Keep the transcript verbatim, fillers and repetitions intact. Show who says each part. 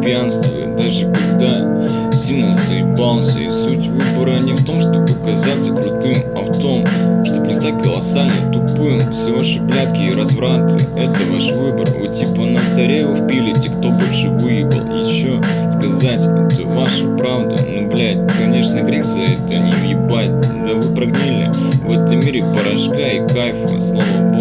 Speaker 1: пьянствуя, даже когда сильно заебался. И суть выбора не в том, чтобы казаться крутым, а в том, чтобы не стать колоссально тупым. Все ваши блядки и развраты — это ваш выбор. Вы типа на Царевых пилите, кто больше выебал. Еще сказать — это ваша правда. Ну блядь, конечно, грех за это не въебать. Да вы прогнили в этом мире порошка и кайфа, слава богу.